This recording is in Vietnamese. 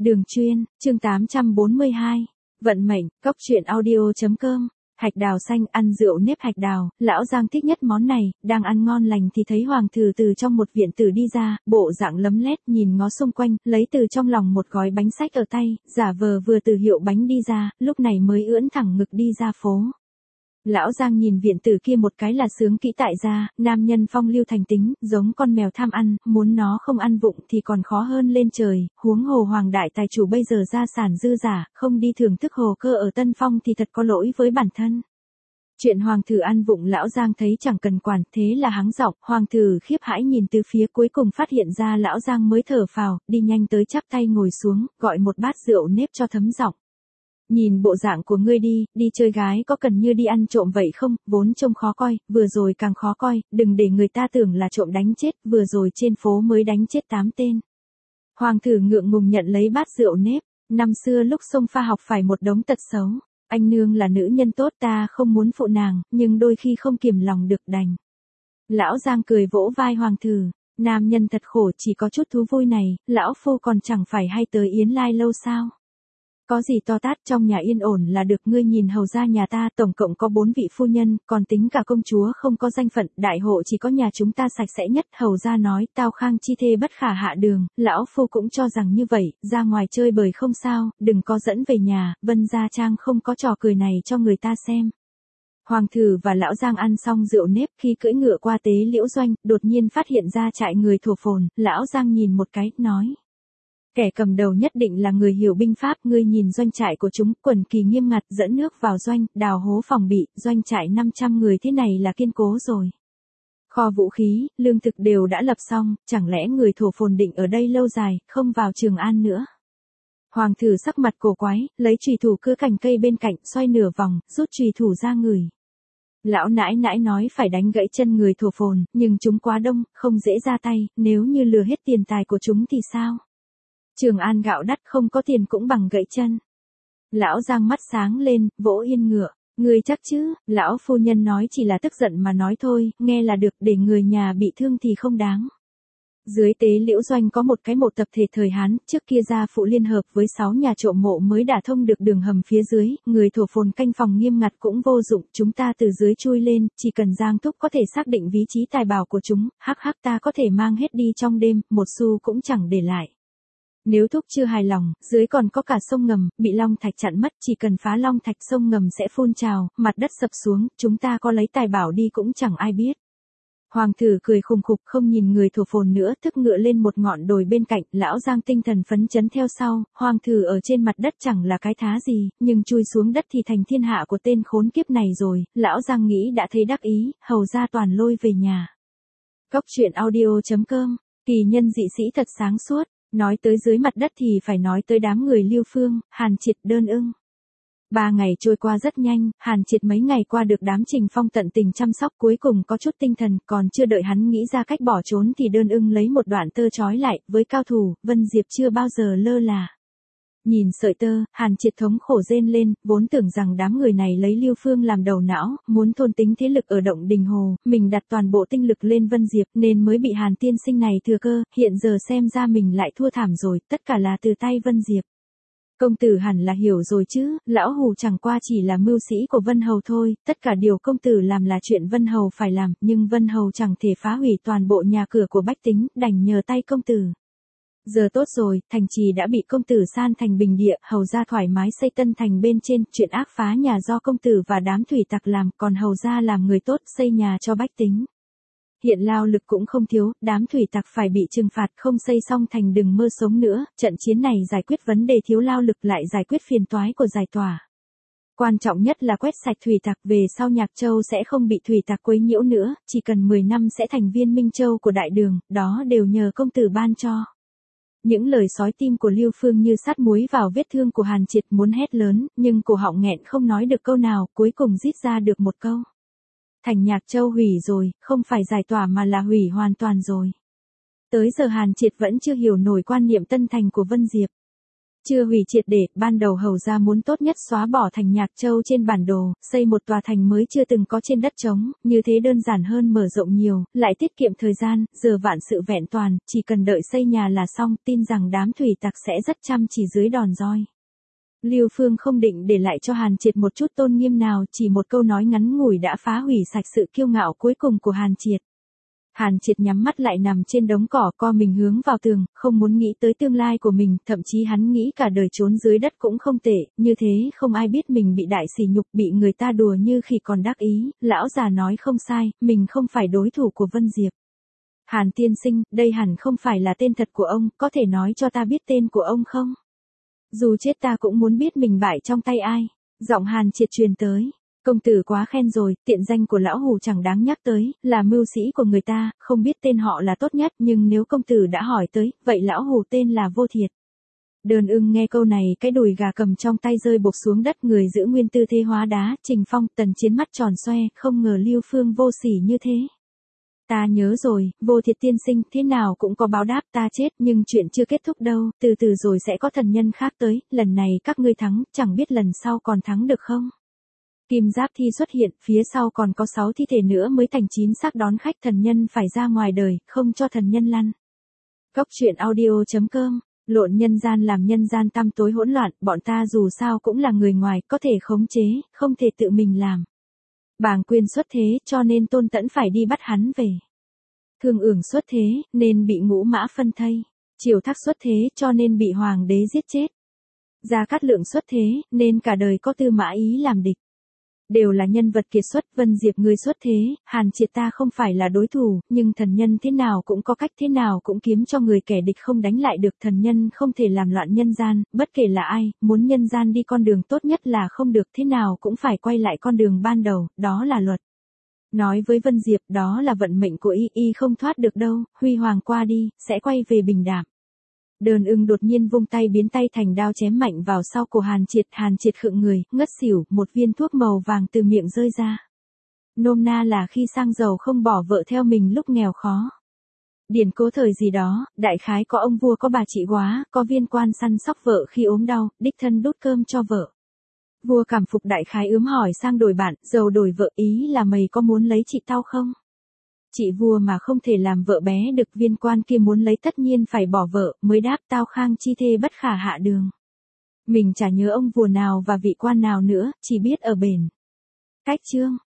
Đường chuyên, chương 842. Vận mệnh, cốc truyện audio.com. Hạch đào xanh, ăn rượu nếp hạch đào, lão Giang thích nhất món này, đang ăn ngon lành thì thấy hoàng thử từ trong một viện tử đi ra, bộ dạng lấm lét nhìn ngó xung quanh, lấy từ trong lòng một gói bánh xách ở tay, giả vờ vừa từ hiệu bánh đi ra, lúc này mới ưỡn thẳng ngực đi ra phố. Lão Giang nhìn viện tử kia một cái là sướng kỹ tại gia, nam nhân phong lưu thành tính, giống con mèo tham ăn, muốn nó không ăn vụng thì còn khó hơn lên trời, huống hồ hoàng đại tài chủ bây giờ gia sản dư giả, không đi thưởng thức hồ cơ ở Tân Phong thì thật có lỗi với bản thân. Chuyện hoàng thử ăn vụng lão Giang thấy chẳng cần quản, thế là hắng giọng, hoàng thử khiếp hãi nhìn từ phía cuối cùng phát hiện ra lão Giang mới thở phào, đi nhanh tới chắp tay ngồi xuống, gọi một bát rượu nếp cho thấm giọng. Nhìn bộ dạng của ngươi đi chơi gái có cần như đi ăn trộm vậy không, vốn trông khó coi, vừa rồi càng khó coi, đừng để người ta tưởng là trộm đánh chết, vừa rồi trên phố mới đánh chết 8 tên. Hoàng thử ngượng ngùng nhận lấy bát rượu nếp, năm xưa lúc xông pha học phải một đống tật xấu, anh nương là nữ nhân tốt ta không muốn phụ nàng, nhưng đôi khi không kiềm lòng được đành. Lão Giang cười vỗ vai hoàng thử, nam nhân thật khổ chỉ có chút thú vui này, lão phu còn chẳng phải hay tới Yến Lai lâu sao. Có gì to tát, trong nhà yên ổn là được, ngươi nhìn hầu gia nhà ta tổng cộng có 4 vị phu nhân, còn tính cả công chúa không có danh phận, đại hộ chỉ có nhà chúng ta sạch sẽ nhất, hầu gia nói tao khang chi thê bất khả hạ đường, lão phu cũng cho rằng như vậy, ra ngoài chơi bời không sao, đừng có dẫn về nhà, Vân gia trang không có trò cười này cho người ta xem. Hoàng thử và lão Giang ăn xong rượu nếp, khi cưỡi ngựa qua tế liễu doanh, đột nhiên phát hiện ra trại người thổ phồn, lão Giang nhìn một cái, nói. Kẻ cầm đầu nhất định là người hiểu binh pháp, ngươi nhìn doanh trại của chúng, quần kỳ nghiêm ngặt, dẫn nước vào doanh, đào hố phòng bị, doanh trại 500 người thế này là kiên cố rồi. Kho vũ khí, lương thực đều đã lập xong, chẳng lẽ người thổ phồn định ở đây lâu dài, không vào Trường An nữa. Hoàng thử sắc mặt cổ quái, lấy chùy thủ cưa cành cây bên cạnh, xoay nửa vòng, rút chùy thủ ra ngửi. Lão nãi nãi nói phải đánh gãy chân người thổ phồn, nhưng chúng quá đông, không dễ ra tay, nếu như lừa hết tiền tài của chúng thì sao? Trường An gạo đắt không có tiền cũng bằng gãy chân. Lão Giang mắt sáng lên, vỗ yên ngựa. Ngươi chắc chứ, lão phu nhân nói chỉ là tức giận mà nói thôi, nghe là được, để người nhà bị thương thì không đáng. Dưới tế liễu doanh có một cái mộ tập thể thời Hán, trước kia gia phụ liên hợp với 6 nhà trộm mộ mới đả thông được đường hầm phía dưới, người thổ phồn canh phòng nghiêm ngặt cũng vô dụng, chúng ta từ dưới chui lên, chỉ cần Giang thúc có thể xác định vị trí tài bảo của chúng, hắc ta có thể mang hết đi trong đêm, một xu cũng chẳng để lại. Nếu thúc chưa hài lòng, dưới còn có cả sông ngầm, bị long thạch chặn mất, chỉ cần phá long thạch sông ngầm sẽ phun trào, mặt đất sập xuống, chúng ta có lấy tài bảo đi cũng chẳng ai biết. Hoàng thử cười khùng khục không nhìn người thổ phồn nữa, thức ngựa lên một ngọn đồi bên cạnh, lão Giang tinh thần phấn chấn theo sau, hoàng thử ở trên mặt đất chẳng là cái thá gì, nhưng chui xuống đất thì thành thiên hạ của tên khốn kiếp này rồi, lão Giang nghĩ đã thấy đắc ý, hầu ra toàn lôi về nhà. Cốc truyện audio.com, kỳ nhân dị sĩ thật sáng suốt. Nói tới dưới mặt đất thì phải nói tới đám người Lưu Phương, Hàn Triệt, Đơn Ưng. 3 ngày trôi qua rất nhanh, Hàn Triệt mấy ngày qua được đám Trình Phong tận tình chăm sóc, cuối cùng có chút tinh thần, còn chưa đợi hắn nghĩ ra cách bỏ trốn thì Đơn Ưng lấy một đoạn tơ trói lại, với cao thủ, Vân Diệp chưa bao giờ lơ là. Nhìn sợi tơ, Hàn Triệt thống khổ rên lên, vốn tưởng rằng đám người này lấy Lưu Phương làm đầu não, muốn thôn tính thế lực ở động Đình Hồ, mình đặt toàn bộ tinh lực lên Vân Diệp nên mới bị Hàn tiên sinh này thừa cơ, hiện giờ xem ra mình lại thua thảm rồi, tất cả là từ tay Vân Diệp. Công tử hẳn là hiểu rồi chứ, lão hù chẳng qua chỉ là mưu sĩ của Vân Hầu thôi, tất cả điều công tử làm là chuyện Vân Hầu phải làm, nhưng Vân Hầu chẳng thể phá hủy toàn bộ nhà cửa của bách tính, đành nhờ tay công tử. Giờ tốt rồi, thành trì đã bị công tử san thành bình địa, hầu gia thoải mái xây tân thành bên trên, chuyện ác phá nhà do công tử và đám thủy tặc làm, còn hầu gia làm người tốt xây nhà cho bách tính. Hiện lao lực cũng không thiếu, đám thủy tặc phải bị trừng phạt, không xây xong thành đừng mơ sống nữa, trận chiến này giải quyết vấn đề thiếu lao lực lại giải quyết phiền toái của giải tỏa. Quan trọng nhất là quét sạch thủy tặc, về sau Nhạc Châu sẽ không bị thủy tặc quấy nhiễu nữa, chỉ cần 10 năm sẽ thành viên Minh Châu của đại đường, đó đều nhờ công tử ban cho. Những lời xói tim của Lưu Phương như sát muối vào vết thương của Hàn Triệt, muốn hét lớn, nhưng cổ họng nghẹn không nói được câu nào, cuối cùng rít ra được một câu. Thành Nhạc Châu hủy rồi, không phải giải tỏa mà là hủy hoàn toàn rồi. Tới giờ Hàn Triệt vẫn chưa hiểu nổi quan niệm tân thành của Vân Diệp. Chưa hủy triệt để, ban đầu Hầu gia muốn tốt nhất xóa bỏ thành Nhạc Châu trên bản đồ, xây một tòa thành mới chưa từng có trên đất trống, như thế đơn giản hơn mở rộng nhiều, lại tiết kiệm thời gian, giờ vạn sự vẹn toàn, chỉ cần đợi xây nhà là xong, tin rằng đám thủy tặc sẽ rất chăm chỉ dưới đòn roi. Lưu Phương không định để lại cho Hàn Triệt một chút tôn nghiêm nào, chỉ một câu nói ngắn ngủi đã phá hủy sạch sự kiêu ngạo cuối cùng của Hàn Triệt. Hàn Triệt nhắm mắt lại nằm trên đống cỏ, co mình hướng vào tường, không muốn nghĩ tới tương lai của mình, thậm chí hắn nghĩ cả đời trốn dưới đất cũng không tệ, như thế không ai biết mình bị đại sỉ nhục, bị người ta đùa như khi còn đắc ý, lão già nói không sai, mình không phải đối thủ của Vân Diệp. Hàn tiên sinh, đây hẳn không phải là tên thật của ông, có thể nói cho ta biết tên của ông không? Dù chết ta cũng muốn biết mình bại trong tay ai. Giọng Hàn Triệt truyền tới. Công tử quá khen rồi, tiện danh của lão hù chẳng đáng nhắc tới, là mưu sĩ của người ta, không biết tên họ là tốt nhất, nhưng nếu công tử đã hỏi tới, vậy lão hù tên là Vô Thiệt. Đơn Ưng nghe câu này, cái đùi gà cầm trong tay rơi bột xuống đất, người giữ nguyên tư thế hóa đá, Trình Phong, Tần Chiến mắt tròn xoe, không ngờ Lưu Phương vô sỉ như thế. Ta nhớ rồi, Vô Thiệt tiên sinh, thế nào cũng có báo đáp, ta chết, nhưng chuyện chưa kết thúc đâu, từ từ rồi sẽ có thần nhân khác tới, lần này các ngươi thắng, chẳng biết lần sau còn thắng được không? Kim Giáp Thi xuất hiện, phía sau còn có 6 thi thể nữa mới thành 9 xác đón khách, thần nhân phải ra ngoài đời, không cho thần nhân lăn. Cốc truyện audio.com, lộn nhân gian làm nhân gian tăm tối hỗn loạn, bọn ta dù sao cũng là người ngoài, có thể khống chế, không thể tự mình làm. Bàng Quyên xuất thế, cho nên Tôn Tẫn phải đi bắt hắn về. Thương Ưởng xuất thế, nên bị Ngũ Mã phân thây. Triều Thác xuất thế, cho nên bị Hoàng đế giết chết. Gia Cát Lượng xuất thế, nên cả đời có Tư Mã Ý làm địch. Đều là nhân vật kiệt xuất, Vân Diệp ngươi xuất thế, Hàn Triệt ta không phải là đối thủ, nhưng thần nhân thế nào cũng có cách, thế nào cũng kiếm cho người kẻ địch không đánh lại được, thần nhân không thể làm loạn nhân gian, bất kể là ai, muốn nhân gian đi con đường tốt nhất là không được, thế nào cũng phải quay lại con đường ban đầu, đó là luật. Nói với Vân Diệp, đó là vận mệnh của y không thoát được đâu, huy hoàng qua đi, sẽ quay về bình đạm. Đơn Ưng đột nhiên vung tay biến tay thành đao chém mạnh vào sau cổ Hàn Triệt khựng người, ngất xỉu, một viên thuốc màu vàng từ miệng rơi ra. Nôm na là khi sang giàu không bỏ vợ theo mình lúc nghèo khó. Điển cố thời gì đó, đại khái có ông vua có bà chị góa, có viên quan săn sóc vợ khi ốm đau, đích thân đút cơm cho vợ. Vua cảm phục đại khái ướm hỏi sang đổi bạn, giàu đổi vợ, ý là mày có muốn lấy chị tao không? Chị vua mà không thể làm vợ bé được, viên quan kia muốn lấy tất nhiên phải bỏ vợ, mới đáp tao khang chi thê bất khả hạ đường. Mình chả nhớ ông vua nào và vị quan nào nữa, chỉ biết ở bển. Cách chương.